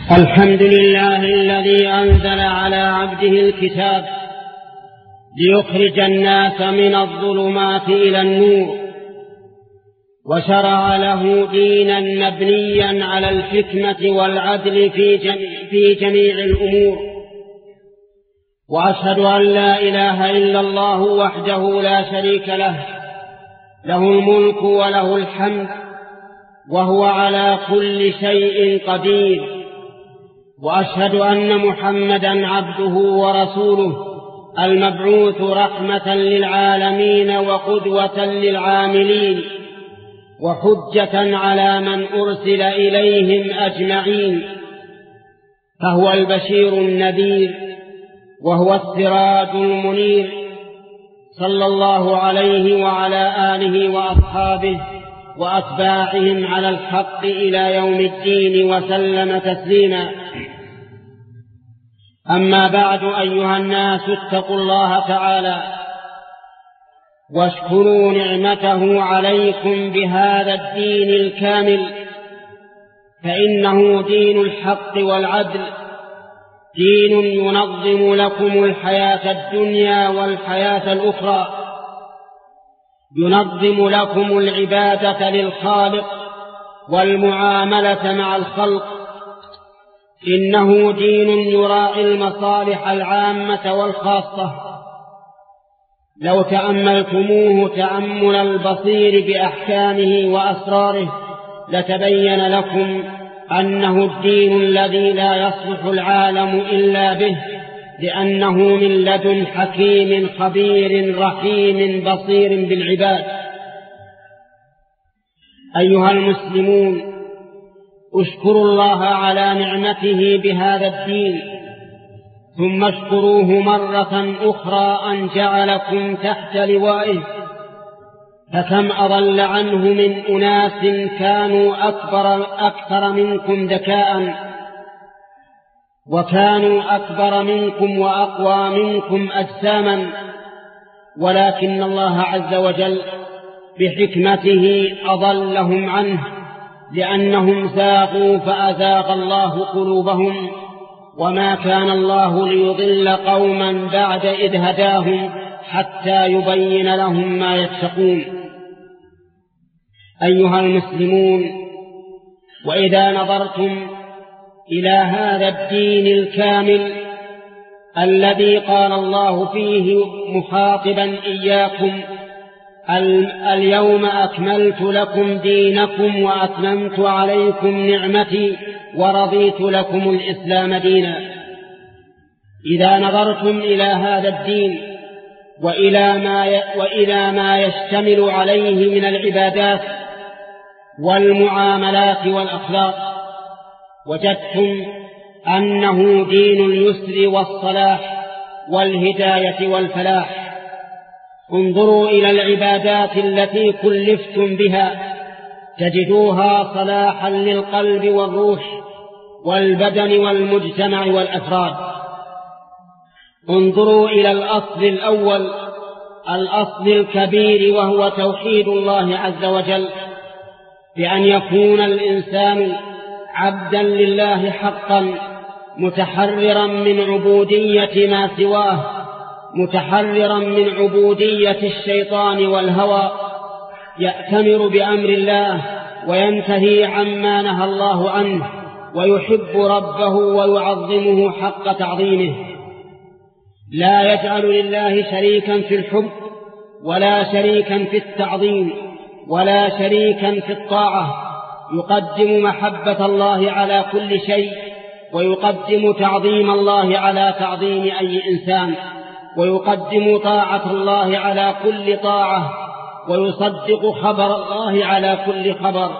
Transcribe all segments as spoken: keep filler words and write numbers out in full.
الحمد لله الذي أنزل على عبده الكتاب ليخرج الناس من الظلمات إلى النور، وشرع له دينا مبنيا على الحكمة والعدل في جميع, في جميع الأمور. وأشهد أن لا إله إلا الله وحده لا شريك له، له الملك وله الحمد وهو على كل شيء قدير. وأشهد أن محمدًا عبده ورسوله المبعوث رحمة للعالمين وقدوة للعاملين وحجة على من أرسل إليهم أجمعين، فهو البشير النذير وهو السراج المنير، صلى الله عليه وعلى آله وأصحابه وأتباعهم على الحق إلى يوم الدين وسلم تسليما. أما بعد، أيها الناس اتقوا الله تعالى واشكروا نعمته عليكم بهذا الدين الكامل، فإنه دين الحق والعدل، دين ينظم لكم الحياة الدنيا والحياة الأخرى، ينظم لكم العبادة للخالق والمعاملة مع الخلق. إنه دين يراعي المصالح العامة والخاصة. لو تأملتموه تأمل البصير بأحكامه وأسراره لتبين لكم أنه الدين الذي لا يصلح العالم إلا به، لأنه من لدن حكيم خبير رحيم بصير بالعباد. أيها المسلمون، اشكروا الله على نعمته بهذا الدين، ثم اشكروه مرة أخرى أن جعلكم تحت لوائه. فكم أضل عنه من أناس كانوا أكبر أكثر منكم ذكاء، وكانوا أكبر منكم وأقوى منكم أجساما، ولكن الله عز وجل بحكمته أضلهم عنه، لأنهم زاغوا فأزاغ الله قلوبهم، وما كان الله ليضل قوما بعد إذ هداهم حتى يبين لهم ما يتقون. أيها المسلمون، وإذا نظرتم إلى هذا الدين الكامل الذي قال الله فيه مخاطبا إياكم: اليوم أكملت لكم دينكم وأتممت عليكم نعمتي ورضيت لكم الإسلام دينا. إذا نظرتم إلى هذا الدين وإلى ما, وإلى ما يشتمل عليه من العبادات والمعاملات والأخلاق، وجدتم أنه دين اليسر والصلاح والهداية والفلاح. انظروا إلى العبادات التي كلفتم بها، تجدوها صلاحا للقلب والروح والبدن والمجتمع والأفراد. انظروا إلى الأصل الأول، الأصل الكبير، وهو توحيد الله عز وجل، بأن يكون الإنسان عبدا لله حقا، متحررا من عبودية ما سواه، متحررا من عبودية الشيطان والهوى، يأتمر بأمر الله وينتهي عما نهى الله عنه، ويحب ربه ويعظمه حق تعظيمه. لا يجعل لله شريكا في الحب، ولا شريكا في التعظيم، ولا شريكا في الطاعة. يقدم محبة الله على كل شيء، ويقدم تعظيم الله على تعظيم أي إنسان، ويقدم طاعة الله على كل طاعة، ويصدق خبر الله على كل خبر.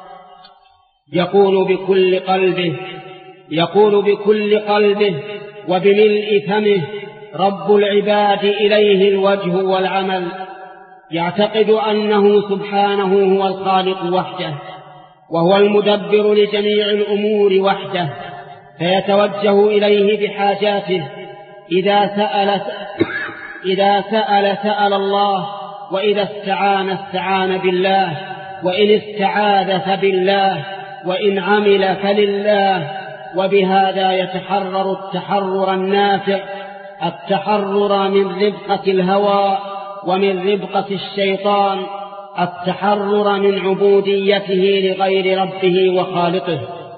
يقول بكل قلبه يقول بكل قلبه وبملء فمه: رب العباد إليه الوجه والعمل. يعتقد أنه سبحانه هو الخالق وحده، وهو المدبر لجميع الأمور وحده، فيتوجه إليه بحاجاته. إذا سأل إذا سأل سأل الله، وإذا استعان استعان بالله، وإن استعاذ فبالله، وإن عمل فلله، وبهذا يتحرر التحرر النافع، التحرر من ربقة الهوى ومن ربقة الشيطان، التحرر من عبوديته لغير ربه وخالقه.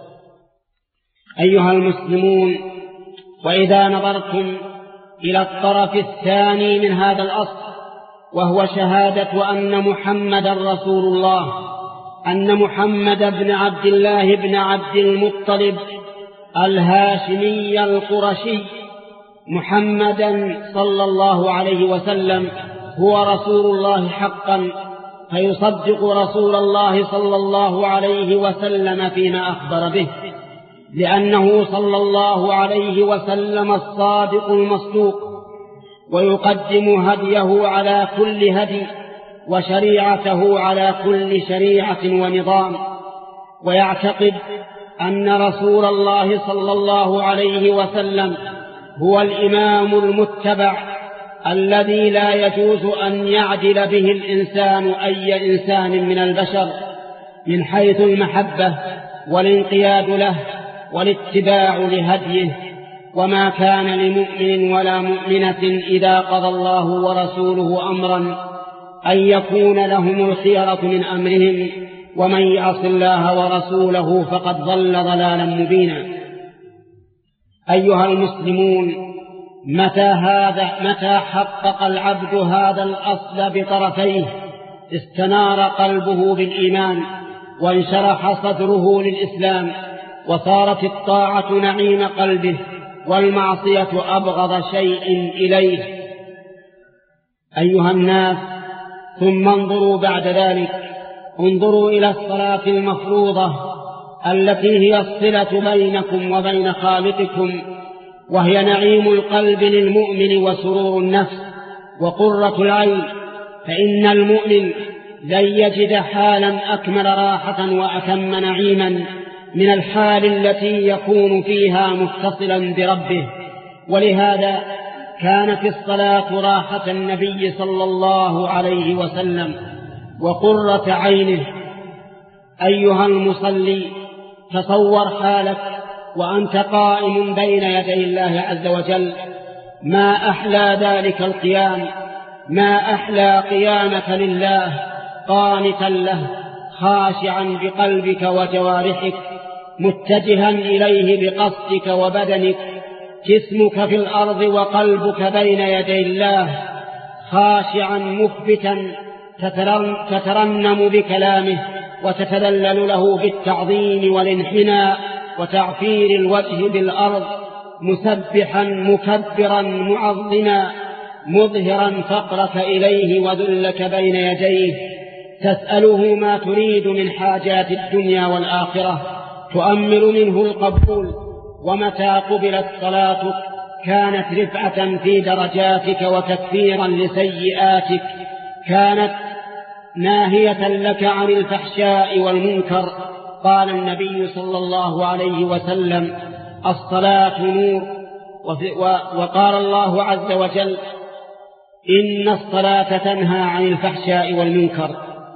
أيها المسلمون، وإذا نظرتم إلى الطرف الثاني من هذا الأصل، وهو شهادة أن محمد رسول الله، أن محمد بن عبد الله بن عبد المطلب الهاشمي القرشي محمدا صلى الله عليه وسلم هو رسول الله حقا، فيصدق رسول الله صلى الله عليه وسلم فيما أخبر به، لأنه صلى الله عليه وسلم الصادق المصدوق، ويقدم هديه على كل هدي، وشريعته على كل شريعة ونظام، ويعتقد أن رسول الله صلى الله عليه وسلم هو الإمام المتبع الذي لا يجوز أن يعدل به الإنسان أي إنسان من البشر من حيث المحبة والانقياد له والاتباع لهديه. وما كان لمؤمن ولا مؤمنة إذا قضى الله ورسوله أمرا أن يكون لهم الخيرة من أمرهم، ومن يعص الله ورسوله فقد ضل ضلالا مبينا. أيها المسلمون، متى هذا متى حقق العبد هذا الأصل بطرفيه استنار قلبه بالإيمان، وانشرح صدره للإسلام، وصارت الطاعة نعيم قلبه، والمعصية أبغض شيء إليه. أيها الناس، ثم انظروا بعد ذلك، انظروا إلى الصلاة المفروضة التي هي الصلة بينكم وبين خالقكم، وهي نعيم القلب للمؤمن وسرور النفس وقرة العين، فإن المؤمن لن يجد حالا أكمل راحة وأتم نعيما من الحال التي يكون فيها متصلا بربه. ولهذا كانت الصلاة راحة النبي صلى الله عليه وسلم وقرة عينه. أيها المصلي، تصور حالك وأنت قائم بين يدي الله عز وجل، ما أحلى ذلك القيام، ما أحلى قيامك لله قانتا له، خاشعا بقلبك وجوارحك، متجها إليه بقصدك وبدنك، جسمك في الأرض وقلبك بين يدي الله، خاشعا مخبتا تترنم بكلامه وتتذلل له بالتعظيم والانحناء وتعفير الوجه بالأرض، مسبحا مكبرا معظما، مظهرا فقرك إليه وذلك بين يديه، تسأله ما تريد من حاجات الدنيا والآخرة، تؤمل منه القبول. ومتى قبلت صلاتك كانت رفعة في درجاتك وتكفيرا لسيئاتك، كانت ناهية لك عن الفحشاء والمنكر. قال النبي صلى الله عليه وسلم: الصلاة نور. وقال الله عز وجل: إن الصلاة تنهى عن الفحشاء والمنكر.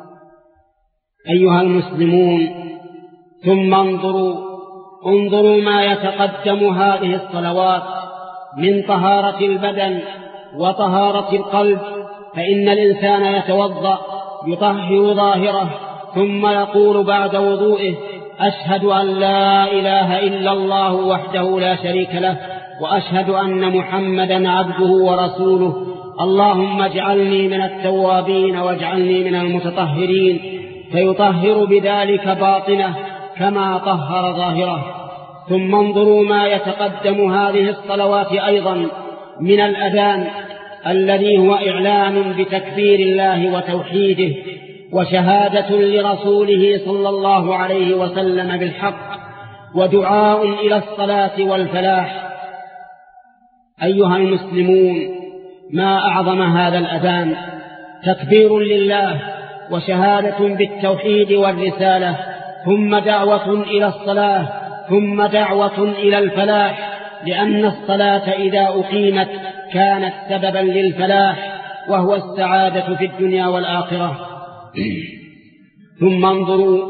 أيها المسلمون، ثم انظروا انظروا ما يتقدم هذه الصلوات من طهارة البدن وطهارة القلب. فإن الإنسان يتوضأ يطهر ظاهره، ثم يقول بعد وضوئه: أشهد أن لا إله إلا الله وحده لا شريك له، وأشهد أن محمدا عبده ورسوله، اللهم اجعلني من التوابين واجعلني من المتطهرين. فيطهر بذلك باطنه كما طهر ظاهره. ثم انظروا ما يتقدم هذه الصلوات أيضا من الأذان الذي هو إعلان بتكبير الله وتوحيده، وشهادة لرسوله صلى الله عليه وسلم بالحق، ودعاء إلى الصلاة والفلاح. أيها المسلمون، ما أعظم هذا الأذان، تكبير لله وشهادة بالتوحيد والرسالة، ثم دعوة إلى الصلاة، ثم دعوة إلى الفلاح، لأن الصلاة إذا أقيمت كانت سببا للفلاح، وهو السعادة في الدنيا والآخرة. ثم انظروا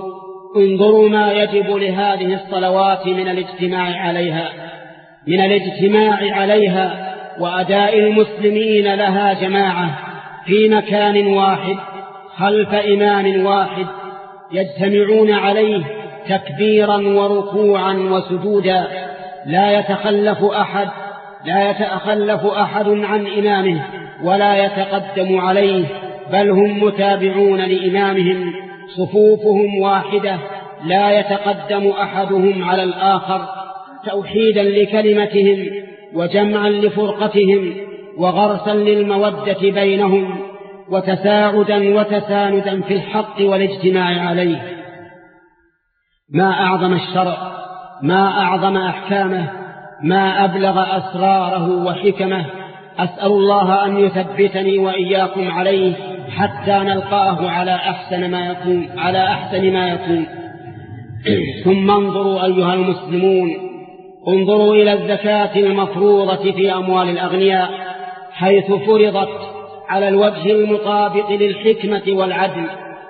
انظروا ما يجب لهذه الصلوات من الاجتماع عليها من الاجتماع عليها وأداء المسلمين لها جماعة في مكان واحد خلف إمام واحد يجتمعون عليه تكبيرا وركوعا وسجودا، لا يتخلف أحد لا يتخلف أحد عن إمامه ولا يتقدم عليه، بل هم متابعون لإمامهم، صفوفهم واحدة لا يتقدم أحدهم على الآخر، توحيدا لكلمتهم وجمعا لفرقتهم وغرسا للمودة بينهم وتساعدا وتساندا في الحق والاجتماع عليه. ما أعظم الشرع، ما أعظم أحكامه، ما أبلغ أسراره وحكمه. أسأل الله أن يثبتني وإياكم عليه حتى نلقاه على أحسن ما يكون على أحسن ما يكون. ثم انظروا أيها المسلمون، انظروا إلى الزكاة المفروضة في أموال الأغنياء، حيث فرضت على الوجه المطابق للحكمة والعدل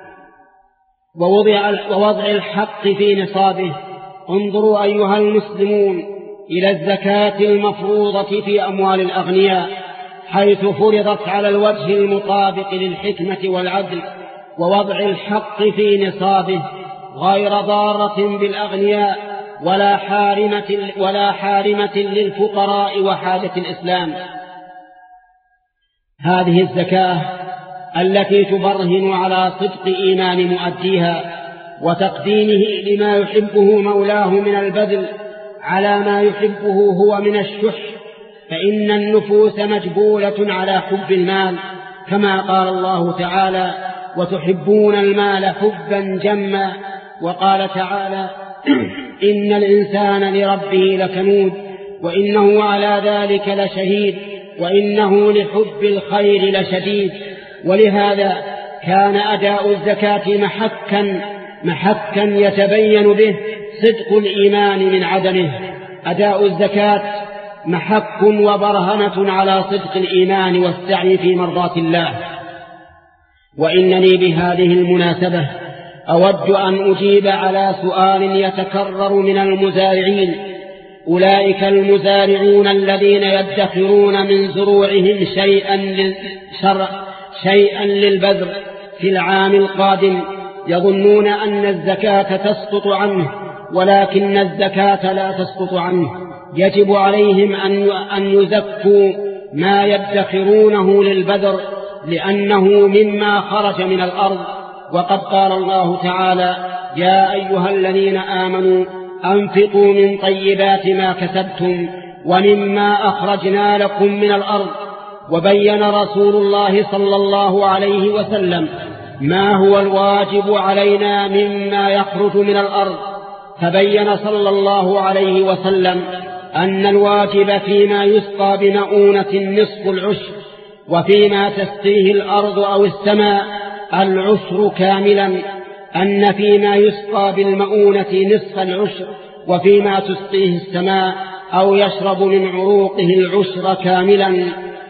ووضع, ووضع الحق في نصابه. انظروا أيها المسلمون إلى الزكاة المفروضة في أموال الأغنياء، حيث فرضت على الوجه المطابق للحكمة والعدل ووضع الحق في نصابه، غير ضارة بالأغنياء ولا حارمة, ولا حارمة للفقراء وحاجة الإسلام. هذه الزكاة التي تبرهن على صدق إيمان مؤديها وتقديمه لما يحبه مولاه من البذل على ما يحبه هو من الشح، فإن النفوس مجبولة على حب المال، كما قال الله تعالى: وتحبون المال حبا جما. وقال تعالى: إن الإنسان لربه لكنود وإنه على ذلك لشهيد وإنه لحب الخير لشديد. ولهذا كان أداء الزكاة محكا محكا يتبين به صدق الإيمان من عدمه. أداء الزكاة محك وبرهنة على صدق الإيمان والسعي في مرضاة الله. وإنني بهذه المناسبة أود أن أجيب على سؤال يتكرر من المزارعين، أولئك المزارعون الذين يدخرون من زروعهم شيئا للشرع شيئا للبذر في العام القادم، يظنون أن الزكاة تسقط عنه، ولكن الزكاة لا تسقط عنه. يجب عليهم أن يزكوا ما يدخرونه للبذر، لأنه مما خرج من الأرض. وقد قال الله تعالى: يا أيها الذين آمنوا أنفقوا من طيبات ما كسبتم ومما أخرجنا لكم من الأرض. وبين رسول الله صلى الله عليه وسلم ما هو الواجب علينا مما يخرج من الأرض، فبين صلى الله عليه وسلم أن الواجب فيما يسقى بمؤونة نصف العشر، وفيما تسقيه الأرض أو السماء العشر كاملا، أن فيما يسقى بالمؤونة نصف العشر، وفيما تسقيه السماء أو يشرب من عروقه العشر كاملا.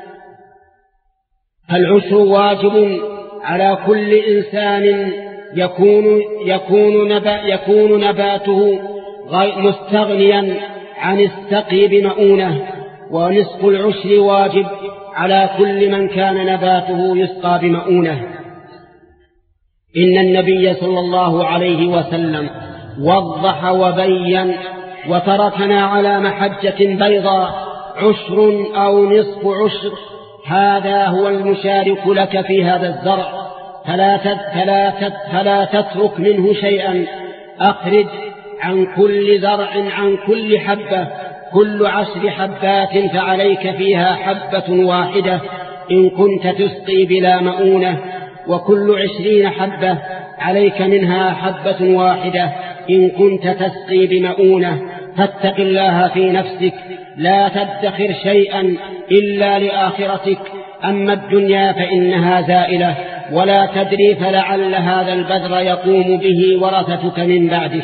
العشر واجب على كل إنسان يكون, يكون, نبا يكون نباته مستغنيا عن السقي بمؤونة، ونصف العشر واجب على كل من كان نباته يسقى بمؤونة. إن النبي صلى الله عليه وسلم وضح وبين وتركنا على محجة بيضاء، عشر أو نصف عشر، هذا هو المشارك لك في هذا الزرع، فلا, فلا, فلا تترك منه شيئا. أخرج عن كل زرع عن كل حبة كل عشر حبات، فعليك فيها حبة واحدة إن كنت تسقي بلا مؤونة، وكل عشرين حبة عليك منها حبة واحدة إن كنت تسقي بمؤونة. فاتق الله في نفسك، لا تدخر شيئا إلا لآخرتك، أما الدنيا فإنها زائلة، ولا تدري فلعل هذا البذر يقوم به ورثتك من بعدك.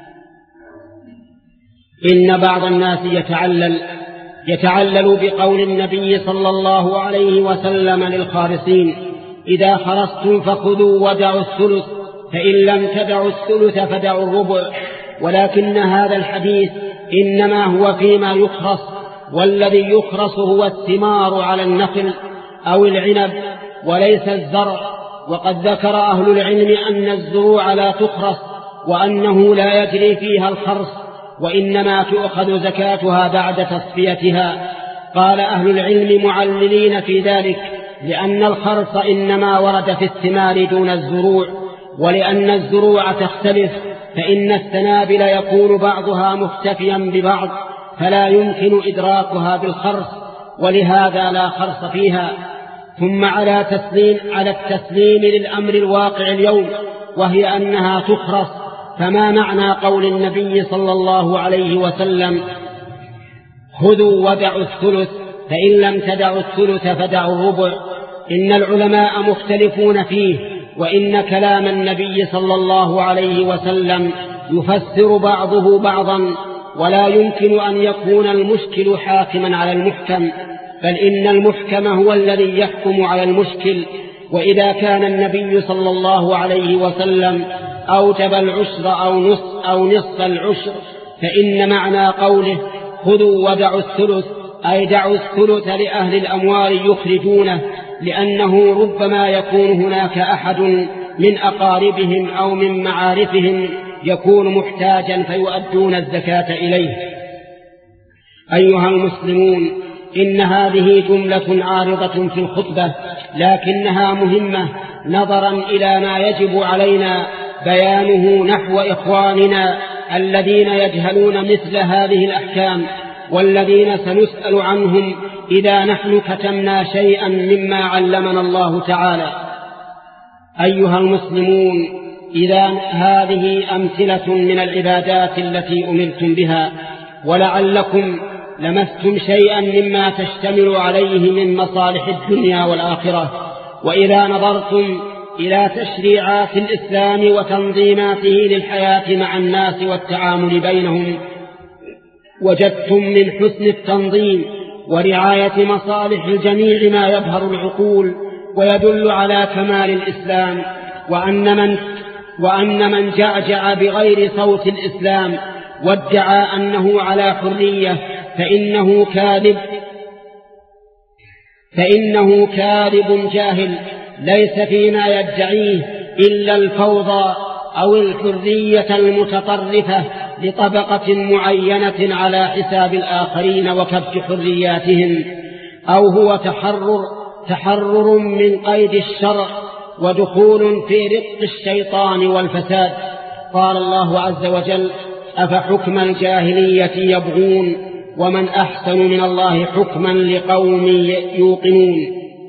إن بعض الناس يتعلل يتعلل بقول النبي صلى الله عليه وسلم للخارصين: إذا خرصتم فخذوا ودعوا الثلث فإن لم تدعوا الثلث فدعوا الربع. ولكن هذا الحديث إنما هو فيما يخرص، والذي يخرص هو الثمار على النخل أو العنب وليس الزرع. وقد ذكر أهل العلم أن الزروع لا تخرص وأنه لا يجري فيها الخرص، وإنما تؤخذ زكاتها بعد تصفيتها. قال أهل العلم معللين في ذلك لأن الخرص إنما ورد في الثمار دون الزروع، ولأن الزروع تختلف، فإن السنابل يكون بعضها مختفيا ببعض فلا يمكن إدراكها بالخرص، ولهذا لا خرص فيها. ثم على تسليم على التسليم للأمر الواقع اليوم، وهي أنها تخرص. فما معنى قول النبي صلى الله عليه وسلم: خذوا ودعوا الثلث، فإن لم تدعوا الثلث فدعوا الربع؟ إن العلماء مختلفون فيه، وإن كلام النبي صلى الله عليه وسلم يفسر بعضه بعضا، ولا يمكن أن يكون المشكل حاكما على المحكم، بل إن المحكم هو الذي يحكم على المشكل. وإذا كان النبي صلى الله عليه وسلم أوجب العشر أو نصف, أو نصف العشر، فإن معنى قوله خذوا ودعوا الثلث أي دعوا الثلث لأهل الأموال يخرجونه، لأنه ربما يكون هناك أحد من أقاربهم أو من معارفهم يكون محتاجا فيؤدون الزكاة إليه. أيها المسلمون، إن هذه جملة عارضة في الخطبة، لكنها مهمة نظرا إلى ما يجب علينا بيانه نحو إخواننا الذين يجهلون مثل هذه الأحكام، والذين سنسأل عنهم إذا نحن كتمنا شيئا مما علمنا الله تعالى. أيها المسلمون، إذا هذه أمثلة من العبادات التي أمرتم بها، ولعلكم لمستم شيئا مما تشتمل عليه من مصالح الدنيا والآخرة. وإذا نظرتم إلى تشريعات الإسلام وتنظيماته للحياة مع الناس والتعامل بينهم، وجدتم من حسن التنظيم ورعاية مصالح الجميع ما يبهر العقول ويدل على كمال الإسلام، وأن من, وأن من جعجع بغير صوت الإسلام وادعى أنه على حرية فإنه كاذب فإنه كاذب جاهل، ليس فيما يدعيه إلا الفوضى أو الحرية المتطرفة لطبقة معينة على حساب الآخرين وكبت حرياتهم، أو هو تحرر تحرر من قيد الشرع ودخول في رق الشيطان والفساد. قال الله عز وجل: أفحكم الجاهلية يبغون ومن أحسن من الله حكما لقوم يوقنون.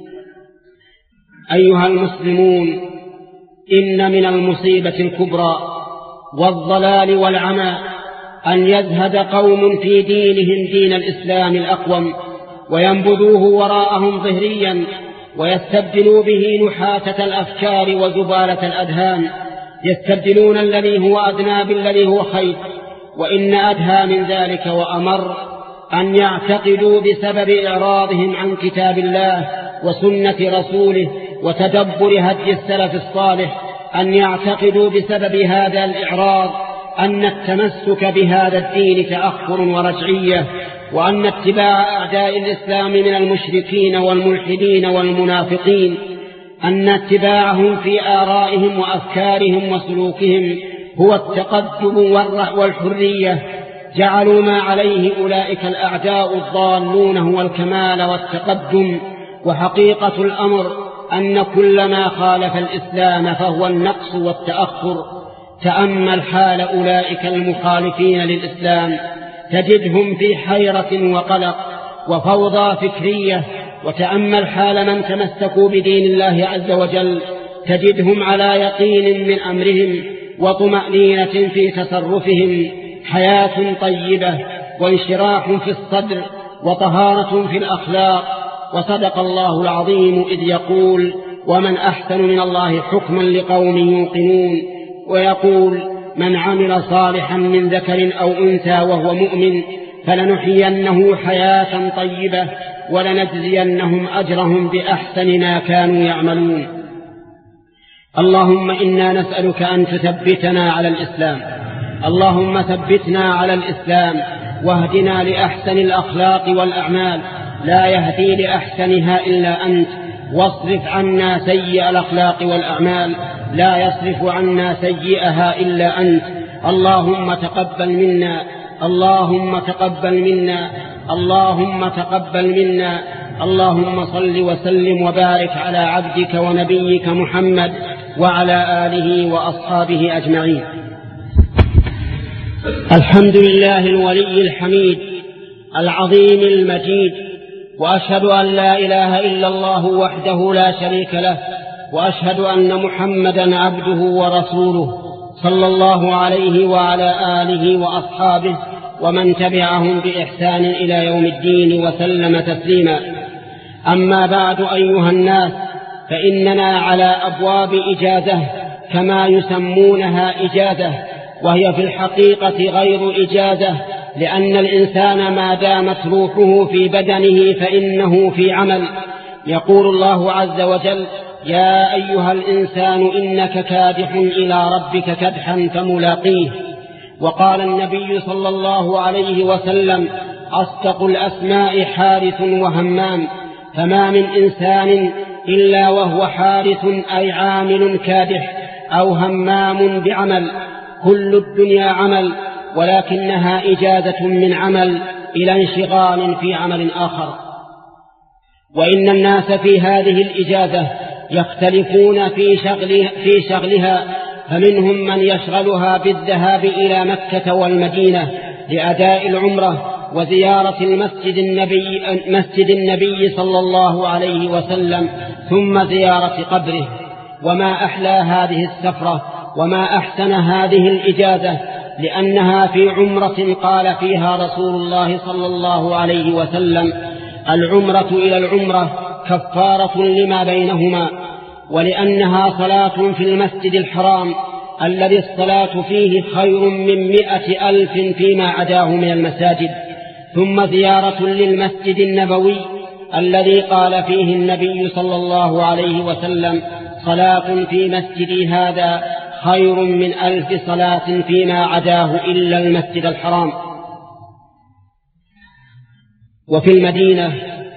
أيها المسلمون، إن من المصيبة الكبرى والضلال والعمى أن يزهد قوم في دينهم دين الإسلام الأقوم وينبذوه وراءهم ظهريا، ويستبدلوا به نحاتة الأفكار وزبالة الأذهان، يستبدلون الذي هو أدنى بالذي هو خير. وإن أدهى من ذلك وأمر أن يعتقدوا بسبب إعراضهم عن كتاب الله وسنة رسوله وتدبر هدي السلف الصالح، أن يعتقدوا بسبب هذا الإعراض أن التمسك بهذا الدين تأخر ورجعية، وأن اتباع أعداء الإسلام من المشركين والملحدين والمنافقين أن اتباعهم في آرائهم وأفكارهم وسلوكهم هو التقدم والحرية. جعلوا ما عليه أولئك الأعداء الضالون هو الكمال والتقدم، وحقيقة الأمر أن كل ما خالف الإسلام فهو النقص والتأخر. تأمل حال أولئك المخالفين للإسلام، تجدهم في حيرة وقلق وفوضى فكرية. وتأمل حال من تمسكوا بدين الله عز وجل، تجدهم على يقين من أمرهم وطمأنينة في تصرفهم، حياة طيبة وانشراح في الصدر وطهارة في الأخلاق. وصدق الله العظيم إذ يقول: ومن أحسن من الله حكما لقوم يوقنون. ويقول: من عمل صالحا من ذكر أو أنثى وهو مؤمن فلنحيينه حياة طيبة ولنجزينهم أجرهم بأحسن ما كانوا يعملون. اللهم إنا نسألك أن تثبتنا على الإسلام، اللهم ثبتنا على الإسلام واهدنا لأحسن الأخلاق والأعمال، لا يهدي لأحسنها إلا أنت، واصرف عنا سيئ الأخلاق والأعمال، لا يصرف عنا سيئها إلا أنت. اللهم تقبل منا، اللهم تقبل منا، اللهم تقبل منا. اللهم صل وسلم وبارك على عبدك ونبيك محمد وعلى آله وأصحابه أجمعين. الحمد لله الولي الحميد العظيم المجيد، وأشهد أن لا إله إلا الله وحده لا شريك له، وأشهد أن محمدا عبده ورسوله صلى الله عليه وعلى آله وأصحابه ومن تبعهم بإحسان إلى يوم الدين وسلم تسليما. أما بعد أيها الناس، فإننا على أبواب إجازة كما يسمونها إجازة، وهي في الحقيقة غير إجازة، لأن الإنسان ما دامت روحه في بدنه فإنه في عمل. يقول الله عز وجل: يا أيها الإنسان إنك كادح إلى ربك كدحا فملاقيه. وقال النبي صلى الله عليه وسلم: أصدق الأسماء حارث وهمام، فما من إنسان إلا وهو حارث أي عامل كادح أو همام بعمل. كل الدنيا عمل، ولكنها إجازة من عمل إلى انشغال في عمل آخر. وإن الناس في هذه الإجازة يختلفون في شغلها, في شغلها فمنهم من يشغلها بالذهاب إلى مكة والمدينة لأداء العمرة وزيارة المسجد النبي, مسجد النبي صلى الله عليه وسلم، ثم زيارة قبره. وما أحلى هذه السفرة وما أحسن هذه الإجازة، لأنها في عمرة قال فيها رسول الله صلى الله عليه وسلم: العمرة إلى العمرة كفارة لما بينهما. ولأنها صلاة في المسجد الحرام الذي الصلاة فيه خير من مئة ألف فيما عداه من المساجد. ثم زيارة للمسجد النبوي الذي قال فيه النبي صلى الله عليه وسلم: صلاة في مسجدي هذا خير من ألف صلاة فيما عداه إلا المسجد الحرام. وفي المدينة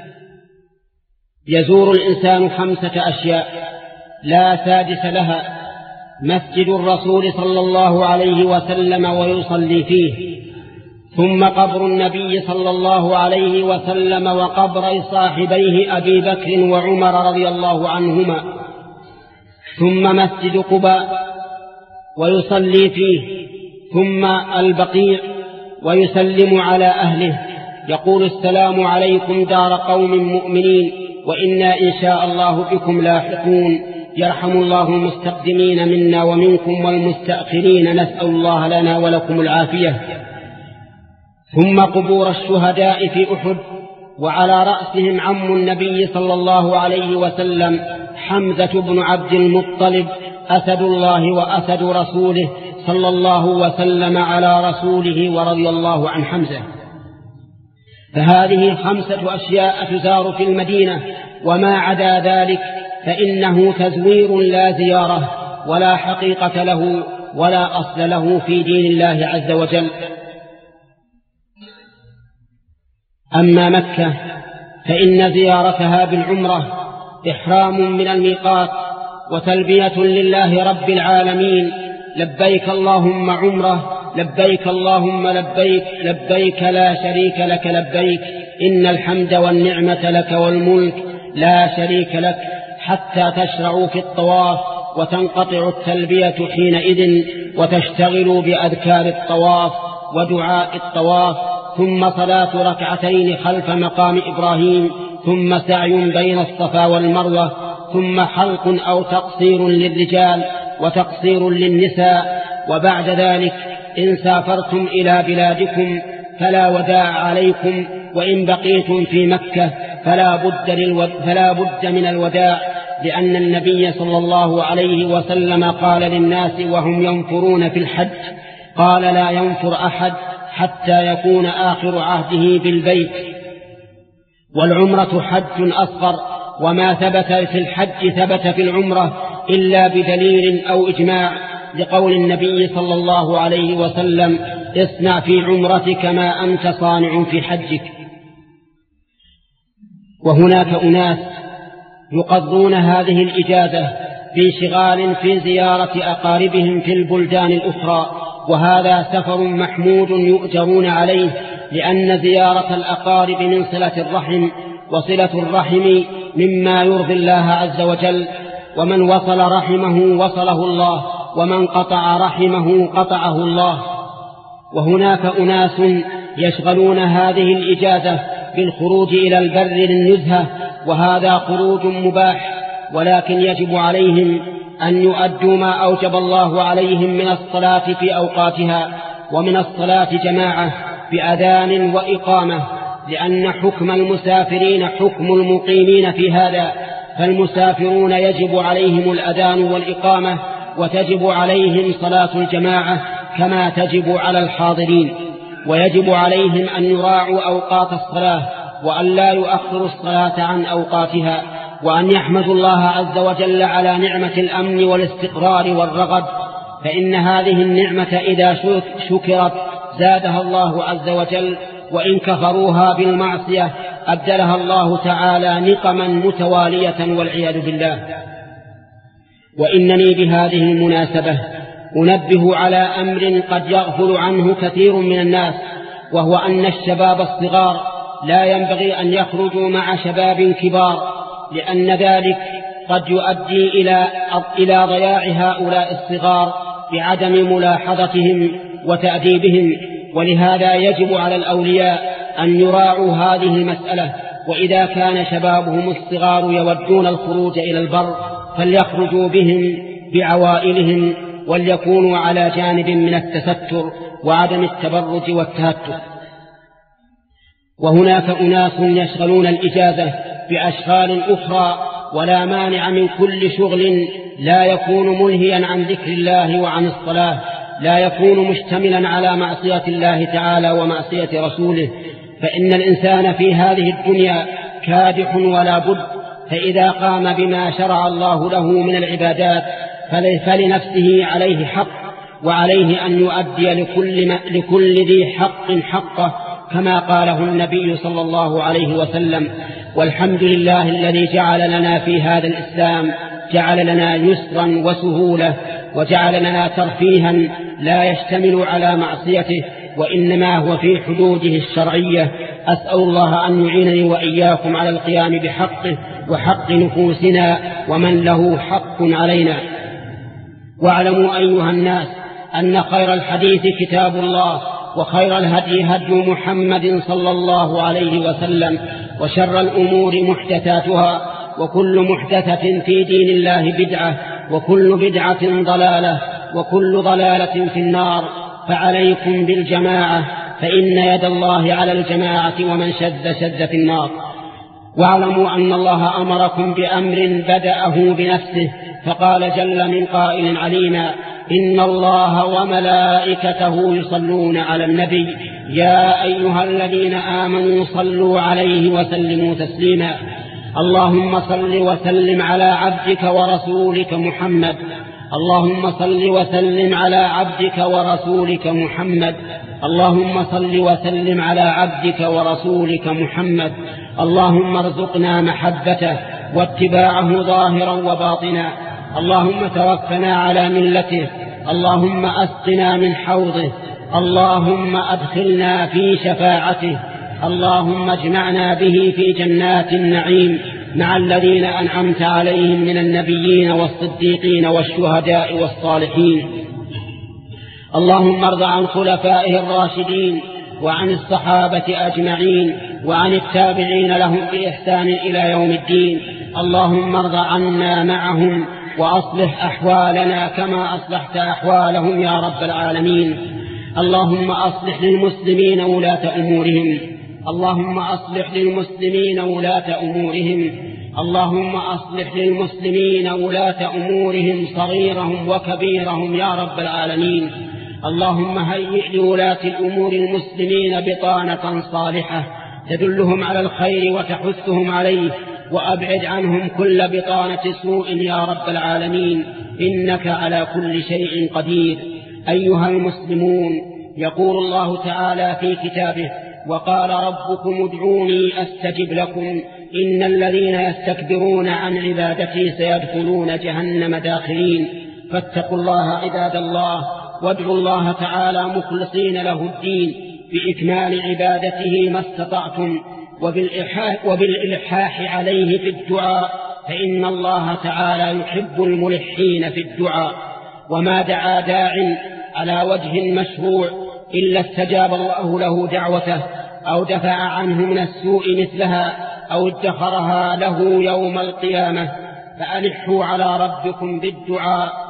يزور الإنسان خمسة أشياء لا سادس لها: مسجد الرسول صلى الله عليه وسلم ويصلي فيه، ثم قبر النبي صلى الله عليه وسلم وقبر صاحبيه أبي بكر وعمر رضي الله عنهما، ثم مسجد قباء ويصلي فيه، ثم البقيع ويسلم على أهله، يقول: السلام عليكم دار قوم مؤمنين وإنا إن شاء الله بكم لاحقون، يرحم الله المستقدمين منا ومنكم والمستأخرين، نسأل الله لنا ولكم العافية. ثم قبور الشهداء في أحد، وعلى رأسهم عم النبي صلى الله عليه وسلم حمزة بن عبد المطلب، أسد الله وأسد رسوله صلى الله وسلم على رسوله ورضي الله عن حمزة. فهذه خمسة أشياء تزار في المدينة، وما عدا ذلك فإنه تزوير لا زيارة، ولا حقيقة له ولا أصل له في دين الله عز وجل. أما مكة فإن زيارتها بالعمرة إحرام من الميقات وتلبية لله رب العالمين: لبيك اللهم عمرة، لبيك اللهم لبيك، لبيك لا شريك لك لبيك، إن الحمد والنعمة لك والملك لا شريك لك، حتى تشرعوا في الطواف وتنقطع التلبية حينئذ وتشتغلوا بأذكار الطواف ودعاء الطواف، ثم صلاة ركعتين خلف مقام إبراهيم، ثم سعي بين الصفا والمروة، ثم حلق أو تقصير للرجال وتقصير للنساء. وبعد ذلك إن سافرتم إلى بلادكم فلا وداع عليكم، وإن بقيتم في مكة فلا بد, للو... فلا بد من الوداع، لأن النبي صلى الله عليه وسلم قال للناس وهم ينفرون في الحج: قال لا ينفر أحد حتى يكون آخر عهده بالبيت. والعمرة حج أصغر، وما ثبت في الحج ثبت في العمرة، إلا بدليل أو إجماع، لقول النبي صلى الله عليه وسلم: اصنع في عمرتك ما أنت صانع في حجك. وهناك أناس يقضون هذه الإجازة بانشغال في زيارة أقاربهم في البلدان الأخرى، وهذا سفر محمود يؤجرون عليه، لأن زيارة الأقارب من صلة الرحم، وصلة الرحم مما يرضي الله عز وجل، ومن وصل رحمه وصله الله، ومن قطع رحمه قطعه الله. وهناك أناس يشغلون هذه الإجازة بالخروج إلى البر للنزهة، وهذا خروج مباح، ولكن يجب عليهم أن يؤدوا ما أوجب الله عليهم من الصلاة في أوقاتها، ومن الصلاة جماعة بأذان وإقامة، لأن حكم المسافرين حكم المقيمين في هذا، فالمسافرون يجب عليهم الأذان والإقامة، وتجب عليهم صلاة الجماعة كما تجب على الحاضرين. ويجب عليهم أن يراعوا أوقات الصلاة، وأن لا يؤخروا الصلاة عن أوقاتها، وأن يحمدوا الله عز وجل على نعمة الأمن والاستقرار والرغد، فإن هذه النعمة إذا شكرت زادها الله عز وجل، وإن كفروها بالمعصية أبدلها الله تعالى نقما متوالية والعياذ بالله. وإنني بهذه المناسبة أنبه على أمر قد يغفل عنه كثير من الناس، وهو أن الشباب الصغار لا ينبغي أن يخرجوا مع شباب كبار، لأن ذلك قد يؤدي إلى إلى ضياع هؤلاء الصغار بعدم ملاحظتهم وتأديبهم. ولهذا يجب على الأولياء أن يراعوا هذه المسألة، وإذا كان شبابهم الصغار يودون الخروج إلى البر فليخرجوا بهم بعوائلهم، وليكونوا على جانب من التستر وعدم التبرج والتهتك. وهناك أناس يشغلون الإجازة بأشغال أخرى، ولا مانع من كل شغل لا يكون منهيا عن ذكر الله وعن الصلاة، لا يكون مشتملا على معصية الله تعالى ومعصية رسوله، فإن الإنسان في هذه الدنيا كادح ولا بد، فإذا قام بما شرع الله له من العبادات فلنفسه عليه حق، وعليه أن يؤدي لكل, لكل ذي حق حقه، كما قاله النبي صلى الله عليه وسلم: والحمد لله الذي جعل لنا في هذا الإسلام جعل لنا يسرا وسهولة، وجعل لنا ترفيها لا يشتمل على معصيته، وإنما هو في حدوده الشرعية. أسأل الله أن يعينني وإياكم على القيام بحقه وحق نفوسنا ومن له حق علينا. واعلموا أيها الناس أن خير الحديث كتاب الله، وخير الهدي هدي محمد صلى الله عليه وسلم، وشر الأمور محدثاتها، وكل محدثة في دين الله بدعة، وكل بدعة ضلالة، وكل ضلالة في النار. فعليكم بالجماعة، فإن يد الله على الجماعة، ومن شد شد في النار. واعلموا أن الله أمركم بأمر بدأه بنفسه، فقال جل من قائل علينا: إن الله وملائكته يصلون على النبي يا أيها الذين آمنوا صلوا عليه وسلموا تسليما. اللهم صل وسلم على عبدك ورسولك محمد، اللهم صل وسلم على عبدك ورسولك محمد، اللهم صل وسلم على عبدك ورسولك محمد. اللهم ارزقنا محبته واتباعه ظاهرا وباطنا. اللهم توفنا على ملته، اللهم أسقنا من حوضه، اللهم أدخلنا في شفاعته، اللهم اجمعنا به في جنات النعيم مع الذين أنعمت عليهم من النبيين والصديقين والشهداء والصالحين. اللهم ارض عن خلفائه الراشدين وعن الصحابة أجمعين وعن التابعين لهم بإحسان إلى يوم الدين. اللهم ارض عنا معهم وأصلح أحوالنا كما أصلحت أحوالهم يا رب العالمين. اللهم أصلح للمسلمين ولاة أمورهم، اللهم أصلح للمسلمين ولاة أمورهم، اللهم أصلح للمسلمين ولاة أمورهم صغيرهم وكبيرهم يا رب العالمين. اللهم هيئ لولاة الأمور المسلمين بطانة صالحة تدلهم على الخير وتحثهم عليه وأبعد عنهم كل بطانة سوء يا رب العالمين، إنك على كل شيء قدير. أيها المسلمون، يقول الله تعالى في كتابه: وقال ربكم ادعوني أستجب لكم إن الذين يستكبرون عن عبادتي سيدخلون جهنم داخلين. فاتقوا الله عباد الله، وادعوا الله تعالى مخلصين له الدين بإكمال عبادته ما استطعتم، وبالإلحاح, وبالإلحاح عليه في الدعاء، فإن الله تعالى يحب الملحين في الدعاء. وما دعا داع على وجه مشروع إلا استجاب الله له دعوته، أو دفع عنه من السوء مثلها، أو ادخرها له يوم القيامة. فألحوا على ربكم بالدعاء